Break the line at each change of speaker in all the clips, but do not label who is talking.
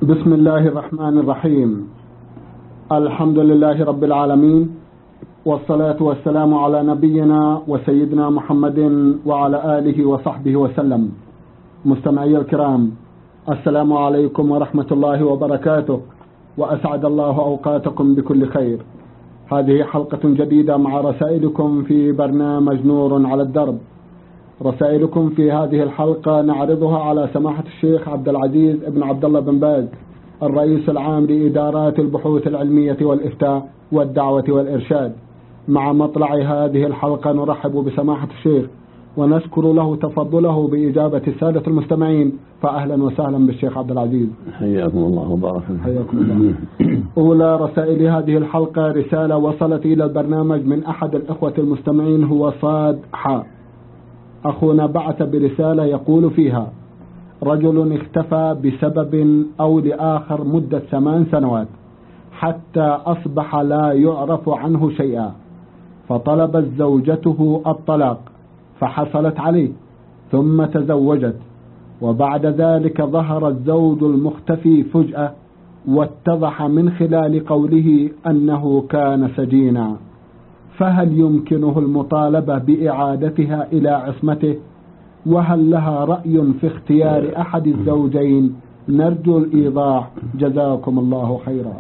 بسم الله الرحمن الرحيم. الحمد لله رب العالمين، والصلاة والسلام على نبينا وسيدنا محمد وعلى آله وصحبه وسلم. مستمعي الكرام، السلام عليكم ورحمة الله وبركاته، وأسعد الله أوقاتكم بكل خير. هذه حلقة جديدة مع رسائلكم في برنامج نور على الدرب. رسائلكم في هذه الحلقة نعرضها على سماحة الشيخ عبد العزيز بن عبد الله بن باز، الرئيس العام لإدارات البحوث العلمية والإفتاء والدعوة والإرشاد. مع مطلع هذه الحلقة نرحب بسماحة الشيخ ونشكر له تفضله بإجابة السادة المستمعين، فأهلا وسهلا بالشيخ عبد العزيز.
حياكم الله وبارك
حياكم الله. أولى رسائل هذه الحلقة رسالة وصلت إلى البرنامج من أحد الإخوة المستمعين، هو صاد حاء. أخونا بعث برسالة يقول فيها: رجل اختفى بسبب أو لآخر مدة 8 سنوات حتى أصبح لا يعرف عنه شيئا، فطلبت زوجته الطلاق فحصلت عليه ثم تزوجت، وبعد ذلك ظهر الزوج المختفي فجأة واتضح من خلال قوله أنه كان سجينا، فهل يمكنه المطالبة بإعادتها إلى عصمته؟ وهل لها رأي في اختيار أحد الزوجين؟ نرجو الإيضاح، جزاكم الله خيرا.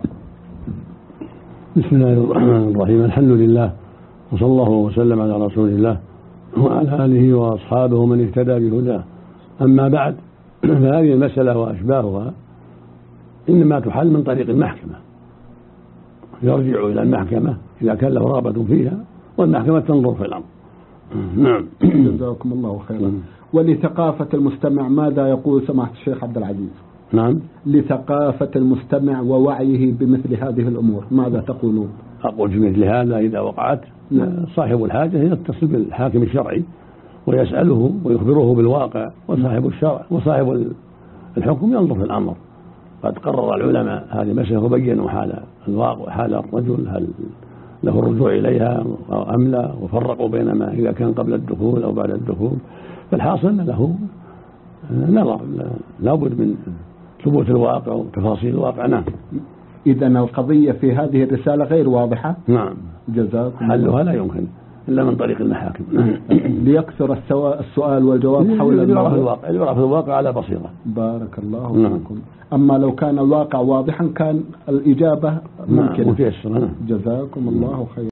بسم الله الرحمن الرحيم. الحمد لله، وصلى الله وسلم على رسول الله وعلى آله وأصحابه من اهتدى بهداه. أما بعد، فهذه المسألة وأشباهها إنما تحل من طريق المحكمة، يرجع إلى المحكمة إذا كان له رغبة فيها، والمحكمة تنظر في الأمر. نعم.
جزاكم الله خيرا. ولثقافة المستمع ماذا يقول سماحة الشيخ عبد العزيز؟
نعم.
لثقافة المستمع ووعيه بمثل هذه الأمور ماذا تقولون؟
أقول في مثل هذا إذا وقعت صاحب الحاجة يتصل بالحاكم الشرعي ويسأله ويخبره بالواقع، وصاحب الشرع وصاحب الحكم ينظر في الأمر. قد قرر العلماء هذه مسألة وبينوا حال الواقع، حال الرجل هل له الرجوع إليها أم لا، وفرقوا بين ما إذا كان قبل الدخول أو بعد الدخول. فالحاصل له نظر، لابد من ثبوت الواقع وتفاصيل الواقع. نعم.
إذن القضية في هذه الرسالة غير واضحة.
نعم.
جزاكم
حلها لا يمكن إلا من طريق المحاكم.
ليكثر السؤال والجواب حول
الواقع، يعرف الواقع على بصيرة.
بارك الله فيكم. أما لو كان الواقع واضحا كان الإجابة ممكنة.
متيسرة.
جزاكم الله خير.